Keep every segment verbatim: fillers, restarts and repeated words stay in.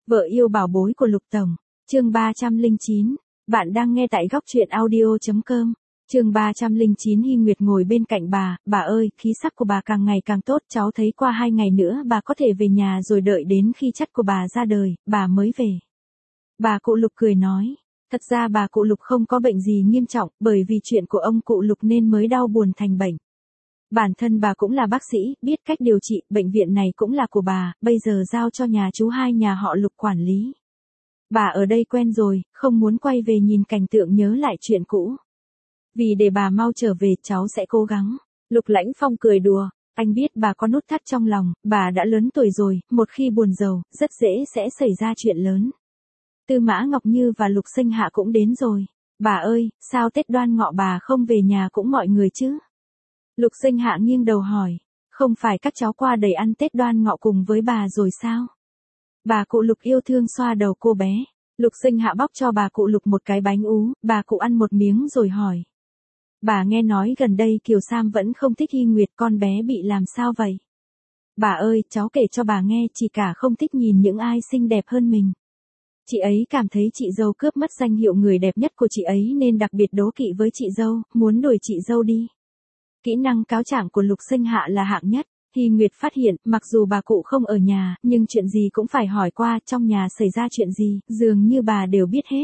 Vợ yêu bảo bối của Lục Tổng, chương ba trăm lẻ chín, bạn đang nghe tại góc truyện audio.com, chương ba trăm lẻ chín. Hy Nguyệt ngồi bên cạnh bà, bà ơi, khí sắc của bà càng ngày càng tốt, cháu thấy qua hai ngày nữa bà có thể về nhà rồi, đợi đến khi chắt của bà ra đời, bà mới về. Bà cụ Lục cười nói, thật ra bà cụ Lục không có bệnh gì nghiêm trọng, bởi vì chuyện của ông cụ Lục nên mới đau buồn thành bệnh. Bản thân bà cũng là bác sĩ, biết cách điều trị, bệnh viện này cũng là của bà, bây giờ giao cho nhà chú hai nhà họ Lục quản lý. Bà ở đây quen rồi, không muốn quay về nhìn cảnh tượng nhớ lại chuyện cũ. Vì để bà mau trở về, cháu sẽ cố gắng. Lục Lãnh Phong cười đùa, anh biết bà có nút thắt trong lòng, bà đã lớn tuổi rồi, một khi buồn rầu, rất dễ sẽ xảy ra chuyện lớn. Tư Mã Ngọc Như và Lục Sinh Hạ cũng đến rồi. Bà ơi, sao Tết Đoan Ngọ bà không về nhà cũng mọi người chứ? Lục Sinh Hạ nghiêng đầu hỏi, không phải các cháu qua đầy ăn Tết Đoan Ngọ cùng với bà rồi sao? Bà cụ Lục yêu thương xoa đầu cô bé. Lục Sinh Hạ bóc cho bà cụ Lục một cái bánh ú, bà cụ ăn một miếng rồi hỏi. Bà nghe nói gần đây Kiều Sam vẫn không thích Hy Nguyệt, con bé bị làm sao vậy? Bà ơi, cháu kể cho bà nghe, chị cả không thích nhìn những ai xinh đẹp hơn mình. Chị ấy cảm thấy chị dâu cướp mất danh hiệu người đẹp nhất của chị ấy nên đặc biệt đố kỵ với chị dâu, muốn đuổi chị dâu đi. Kỹ năng cáo trạng của Lục Sinh Hạ là hạng nhất. Hy Nguyệt phát hiện, mặc dù bà cụ không ở nhà, nhưng chuyện gì cũng phải hỏi qua, trong nhà xảy ra chuyện gì, dường như bà đều biết hết.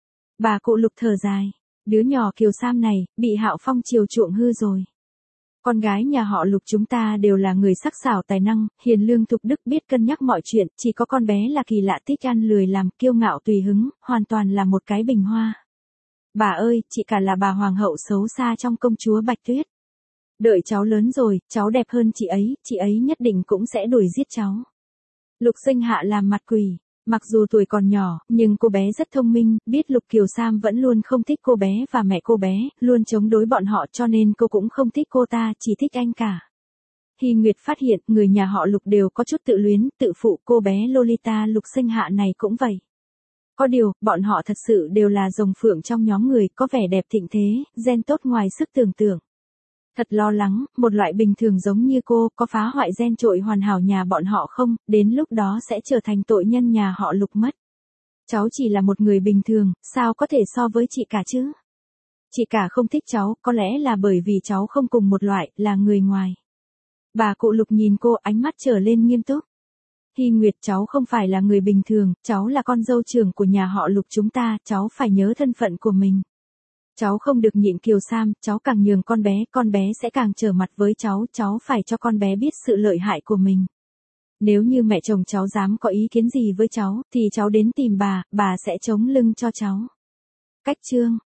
Bà cụ Lục thở dài, đứa nhỏ Kiều Sam này, bị Hạo Phong chiều chuộng hư rồi. Con gái nhà họ Lục chúng ta đều là người sắc sảo tài năng, hiền lương thục đức, biết cân nhắc mọi chuyện, chỉ có con bé là kỳ lạ, thích ăn lười làm, kiêu ngạo tùy hứng, hoàn toàn là một cái bình hoa. Bà ơi, chị cả là bà hoàng hậu xấu xa trong Công chúa Bạch Tuyết. Đợi cháu lớn rồi, cháu đẹp hơn chị ấy, chị ấy nhất định cũng sẽ đuổi giết cháu. Lục Sinh Hạ làm mặt quỷ, mặc dù tuổi còn nhỏ, nhưng cô bé rất thông minh, biết Lục Kiều Sam vẫn luôn không thích cô bé và mẹ cô bé, luôn chống đối bọn họ cho nên cô cũng không thích cô ta, chỉ thích anh cả. Hy Nguyệt phát hiện, người nhà họ Lục đều có chút tự luyến, tự phụ, cô bé Lolita Lục Sinh Hạ này cũng vậy. Có điều, bọn họ thật sự đều là rồng phượng trong nhóm người, có vẻ đẹp thịnh thế, gen tốt ngoài sức tưởng tượng. Thật lo lắng, một loại bình thường giống như cô, có phá hoại gen trội hoàn hảo nhà bọn họ không, đến lúc đó sẽ trở thành tội nhân nhà họ Lục mất. Cháu chỉ là một người bình thường, sao có thể so với chị cả chứ? Chị cả không thích cháu, có lẽ là bởi vì cháu không cùng một loại, là người ngoài. Bà cụ Lục nhìn cô, ánh mắt trở lên nghiêm túc. Hy Nguyệt, cháu không phải là người bình thường, cháu là con dâu trưởng của nhà họ Lục chúng ta, cháu phải nhớ thân phận của mình. Cháu không được nhịn Kiều Sam, cháu càng nhường con bé, con bé sẽ càng trở mặt với cháu, cháu phải cho con bé biết sự lợi hại của mình. Nếu như mẹ chồng cháu dám có ý kiến gì với cháu, thì cháu đến tìm bà, bà sẽ chống lưng cho cháu. Cách chương